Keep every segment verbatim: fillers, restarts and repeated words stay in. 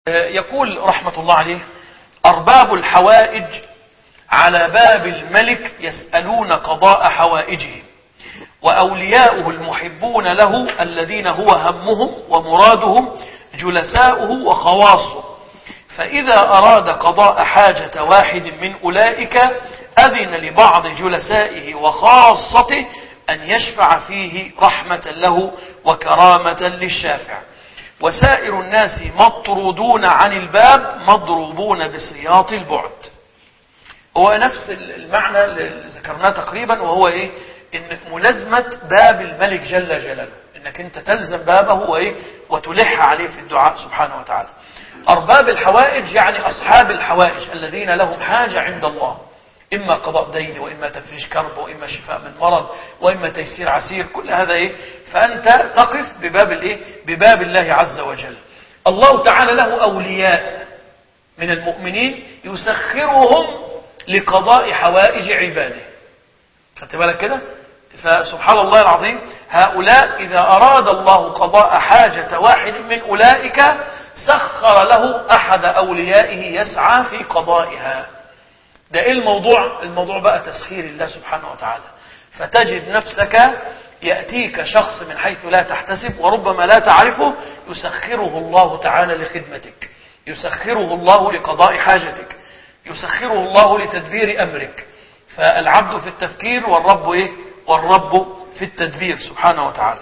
يقول رحمة الله عليه: أرباب الحوائج على باب الملك يسألون قضاء حوائجهم، وأولياؤه المحبون له الذين هو همهم ومرادهم جلساؤه وخواصه، فإذا أراد قضاء حاجة واحد من أولئك أذن لبعض جلسائه وخاصته أن يشفع فيه رحمة له وكرامة للشافع، وسائر الناس مطرودون عن الباب مضروبون بسياط البعد. هو نفس المعنى اللي ذكرناه تقريبا، وهو ايه؟ ان ملازمة باب الملك جل جلاله، انك انت تلزم بابه وايه وتلح عليه في الدعاء سبحانه وتعالى. ارباب الحوائج يعني اصحاب الحوائج الذين لهم حاجة عند الله، اما قضاء دين، واما تفريج كرب، واما شفاء من مرض، واما تيسير عسير، كل هذا ايه؟ فانت تقف بباب الايه؟ بباب الله عز وجل. الله تعالى له اولياء من المؤمنين يسخرهم لقضاء حوائج عباده. خدت بالك كده؟ فسبحان الله العظيم، هؤلاء إذا أراد الله قضاء حاجة واحد من أولئك سخر له أحد أوليائه يسعى في قضائها. ده إيه الموضوع؟ الموضوع بقى تسخير الله سبحانه وتعالى. فتجد نفسك يأتيك شخص من حيث لا تحتسب وربما لا تعرفه، يسخره الله تعالى لخدمتك، يسخره الله لقضاء حاجتك، يسخره الله لتدبير أمرك. فالعبد في التفكير والرب إيه؟ والرب في التدبير سبحانه وتعالى.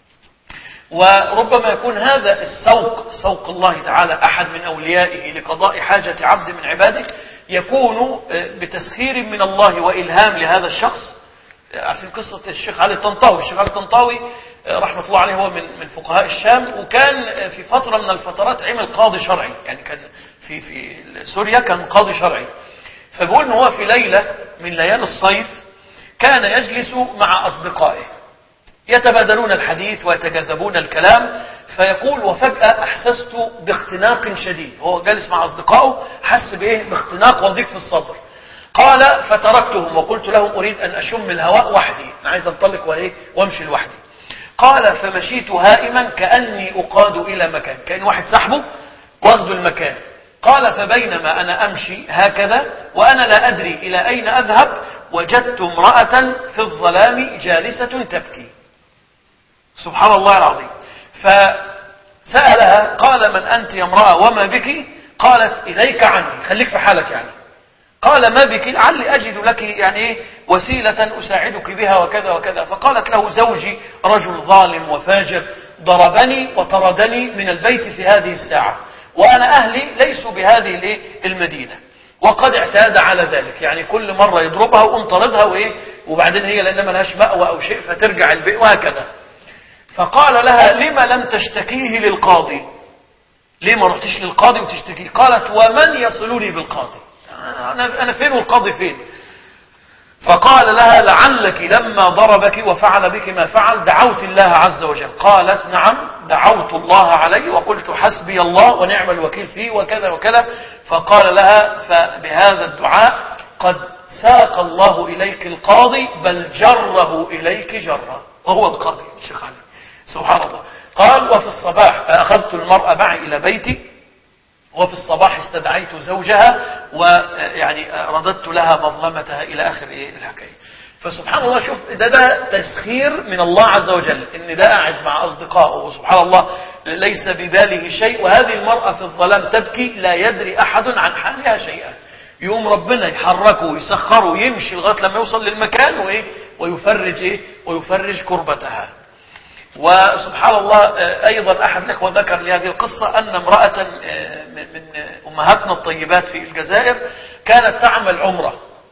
وربما يكون هذا السوق، سوق الله تعالى أحد من أوليائه لقضاء حاجة عبد من عباده، يكون بتسخير من الله وإلهام لهذا الشخص. عارفين قصة الشيخ علي الطنطاوي؟ الشيخ علي الطنطاوي رحمة الله عليه هو من من فقهاء الشام، وكان في فترة من الفترات عمل قاضي شرعي، يعني كان في في سوريا كان قاضي شرعي. فبيقول ان هو في ليلة من ليالي الصيف كان يجلس مع أصدقائه يتبادلون الحديث ويتجاذبون الكلام، فيقول: وفجأة أحسست باختناق شديد. هو جالس مع أصدقائه حس بإيه؟ باختناق وضيق في الصدر. قال: فتركتهم وقلت لهم: أريد أن أشم الهواء وحدي، أنا عايز أنطلق وإيه وأمشي لوحدي. قال: فمشيت هائما كأني أقاد إلى مكان، كأن واحد سحبه واخذ المكان. قال: فبينما أنا أمشي هكذا وأنا لا أدري إلى أين أذهب، وجدت امرأة في الظلام جالسة تبكي. سبحان الله العظيم. فسألها: قال: من أنت يا امرأة وما بك؟ قالت: إليك عني، خليك في حالك يعني. قال: ما بك؟ لعلي أجد لك يعني إيه وسيلة أساعدك بها وكذا وكذا. فقالت له: زوجي رجل ظالم وفاجر، ضربني وطردني من البيت في هذه الساعة، وأنا أهلي ليسوا بهذه المدينة، وقد اعتاد على ذلك، يعني كل مرة يضربها وانطردها وإيه، وبعدين هي لأن ما لهاش مأوى أو شيء فترجع البيت وهكذا. فقال لها: لما لم تشتكيه للقاضي؟ ليه ما رحتش للقاضي وتشتكيه؟ قالت: ومن يصلني بالقاضي؟ أنا, أنا فين والقاضي فين؟ فقال لها: لعلك لما ضربك وفعل بك ما فعل دعوت الله عز وجل. قالت: نعم، دعوت الله علي وقلت حسبي الله ونعم الوكيل فيه وكذا وكذا. فقال لها: فبهذا الدعاء قد ساق الله إليك القاضي، بل جره إليك جرا، وهو القاضي الشيخ علي. سبحان الله. قال: وفي الصباح فأخذت المرأة معي إلى بيتي، وفي الصباح استدعيت زوجها ويعني رددت لها مظلمتها إلى آخر إيه الحكاية. فسبحان الله، شوف ده ده تسخير من الله عز وجل، إن ده قاعد مع أصدقائه وسبحان الله ليس بباله شيء، وهذه المرأة في الظلام تبكي لا يدري أحد عن حالها شيئا. يقوم ربنا يحركه ويسخره يمشي لغاية لما يوصل للمكان وإيه ويفرج إيه ويفرج كربتها. وسبحان الله أيضا أحد الأخوة ذكر لي هذه القصة، أن امرأة من أمهاتنا الطيبات في الجزائر كانت تعمل عمرة،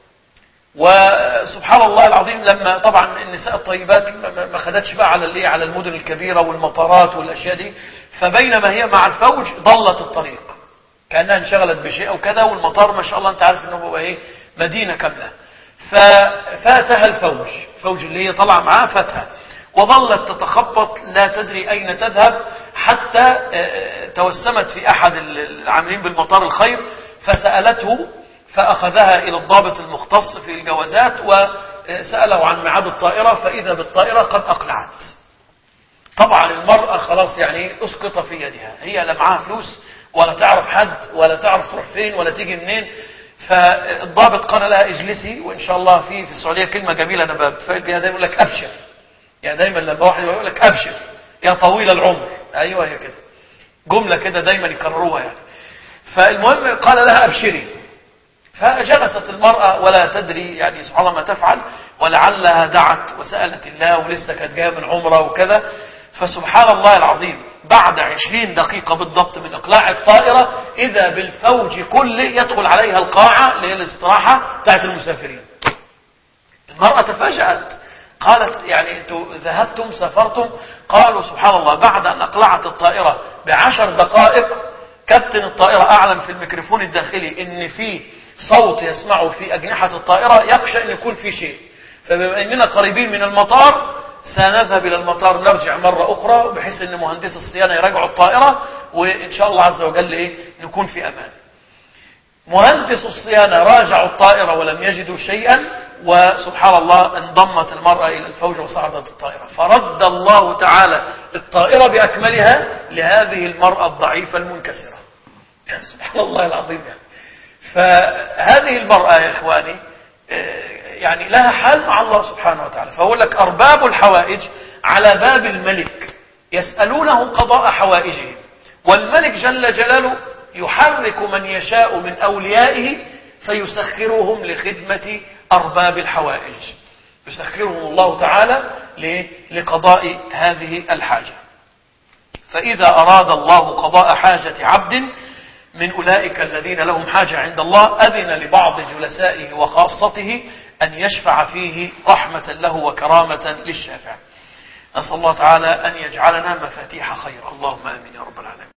وسبحان الله العظيم لما طبعا النساء الطيبات ما خدتش بقى على اللي على المدن الكبيرة والمطارات والأشياء دي، فبينما هي مع الفوج ضلت الطريق كأنها انشغلت بشيء أو كذا، والمطار ما شاء الله أنت عارف أنه هو إيه مدينة كاملة. ففاتها الفوج، فوج اللي هي طلع معاه فاتها، وظلت تتخبط لا تدري أين تذهب، حتى توسمت في أحد العاملين بالمطار الخير فسألته، فأخذها إلى الضابط المختص في الجوازات وسأله عن ميعاد الطائرة، فإذا بالطائرة قد أقلعت. طبعا المرأة خلاص يعني أسقط في يدها، هي لا معها فلوس ولا تعرف حد ولا تعرف تروح فين ولا تيجي منين. فالضابط قال لها اجلسي، وإن شاء الله في في السعودية كلمة جميلة أنا بتفائل بها دايما، يقول لك أبشر. يعني دايما لما واحد يقول لك أبشر يا طويل العمر، أيوة هي كده جملة كده دايما يكرروها يعني. فالمهم قال لها أبشري. فجلست المرأة ولا تدري يعني سبحان الله ما تفعل، ولعلها دعت وسألت الله ولسه كانت جايه من عمرة وكذا. فسبحان الله العظيم بعد عشرين دقيقة بالضبط من إقلاع الطائرة إذا بالفوج كله يدخل عليها القاعة اللي هي الاستراحة بتاعت المسافرين. المرأة تفاجأت، قالت يعني انتوا ذهبتم سافرتم؟ قالوا سبحان الله بعد أن أقلعت الطائرة بعشر دقائق كابتن الطائرة أعلن في الميكروفون الداخلي إن في صوت يسمعه في أجنحة الطائرة يخشى أن يكون في شيء، فبما أننا قريبين من المطار سنذهب إلى المطار نرجع مرة أخرى بحيث أن مهندس الصيانة يراجعوا الطائرة وإن شاء الله عز وجل إيه نكون في أمان. مهندس الصيانة راجعوا الطائرة ولم يجدوا شيئا، وسبحان الله انضمت المرأة إلى الفوج وصعدت الطائرة، فرد الله تعالى الطائرة بأكملها لهذه المرأة الضعيفة المنكسرة. سبحان الله العظيم يعني. فهذه المرأة يا إخواني يعني لها حال مع الله سبحانه وتعالى. فأقول لك أرباب الحوائج على باب الملك يسألونه قضاء حوائجهم، والملك جل جلاله يحرك من يشاء من أوليائه فيسخرهم لخدمة أرباب الحوائج، يسخرهم الله تعالى لقضاء هذه الحاجة. فإذا أراد الله قضاء حاجة عبد من أولئك الذين لهم حاجة عند الله أذن لبعض جلسائه وخاصته أن يشفع فيه رحمة له وكرامة للشافع. نسأل الله تعالى أن يجعلنا مفاتيح خير. اللهم آمين يا رب العالمين.